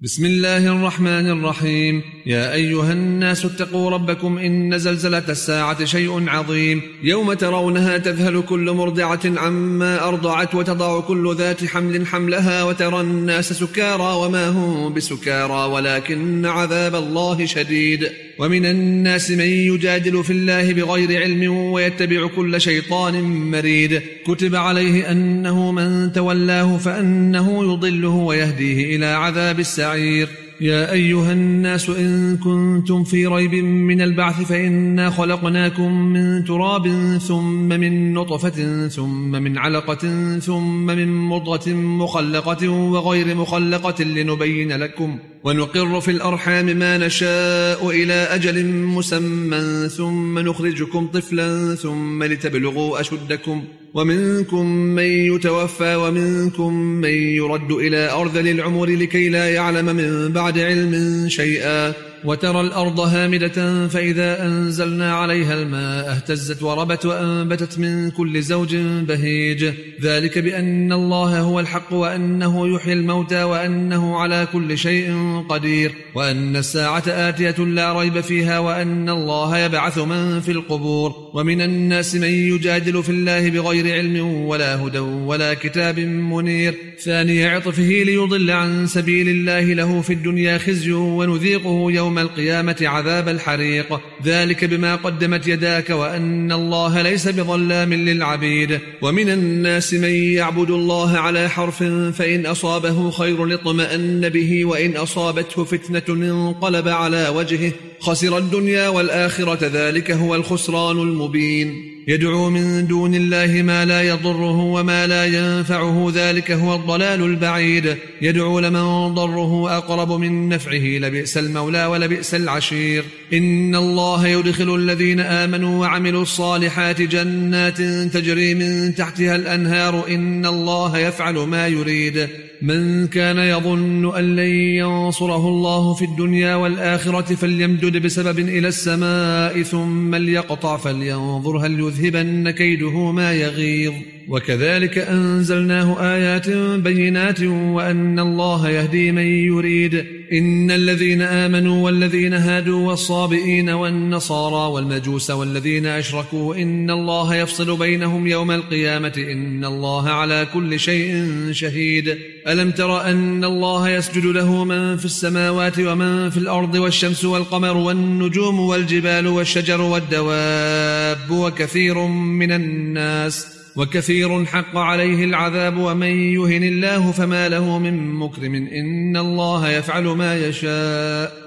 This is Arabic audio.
بسم الله الرحمن الرحيم. يا أيها الناس اتقوا ربكم إن زلزلة الساعة شيء عظيم، يوم ترونها تذهل كل مرضعة عما أرضعت وتضع كل ذات حمل حملها وترى الناس سكارى وما هم بسكارى ولكن عذاب الله شديد. ومن الناس من يجادل في الله بغير علم ويتبع كل شيطان مريد، كتب عليه أنه من تولاه فأنه يضله ويهديه إلى عذاب السعير. يا أيها الناس إن كنتم في ريب من البعث فإنا خلقناكم من تراب ثم من نطفة ثم من علقة ثم من مضغة مخلقة وغير مخلقة لنبين لكم ونقر في الأرحام ما نشاء إلى أجل مسمى ثم نخرجكم طفلا ثم لتبلغوا أشدكم، ومنكم من يتوفى ومنكم من يرد إلى أرذل العمر لكي لا يعلم من بعد علم شيئا. وترى الأرض هامدة فإذا أنزلنا عليها الماء اهتزت وربت وأنبتت من كل زوج بهيج، ذلك بأن الله هو الحق وأنه يحيي الموتى وأنه على كل شيء قدير وأن الساعة آتية لا ريب فيها وأن الله يبعث من في القبور. ومن الناس من يجادل في الله بغير علم ولا هدى ولا كتاب منير، ثاني عطفه ليضل عن سبيل الله له في الدنيا خزي ونذيقه يوم القيامة عذاب الحريق، ذلك بما قدمت يداك وأن الله ليس بظلام للعبيد. ومن الناس من يعبد الله على حرف فإن أصابه خير اطمأن به وإن أصابته فتنة انقلب على وجهه خسر الدنيا والآخرة، ذلك هو الخسران المبين. يدعو من دون الله ما لا يضره وما لا ينفعه، ذلك هو الضلال البعيد. يدعو لمن ضره أقرب من نفعه لبئس المولى ولبئس العشير. إن الله يدخل الذين آمنوا وعملوا الصالحات جنات تجري من تحتها الأنهار، إن الله يفعل ما يريد. من كان يظن أن لن ينصره الله في الدنيا والآخرة فليمدد بسبب إلى السماء ثم ليقطع فلينظر هل يذهبن كيده ما يغيظ. وكذلك أنزلناه آيات بينات وأن الله يهدي من يريد. إن الذين آمنوا والذين هادوا والصابئين والنصارى والمجوس والذين أشركوا إن الله يفصل بينهم يوم القيامة، إن الله على كل شيء شهيد. ألم تر أن الله يسجد له من في السماوات ومن في الأرض والشمس والقمر والنجوم والجبال والشجر والدواب وكثير حق عليه العذاب، ومن يهن الله فما له من مكرم، إن الله يفعل ما يشاء.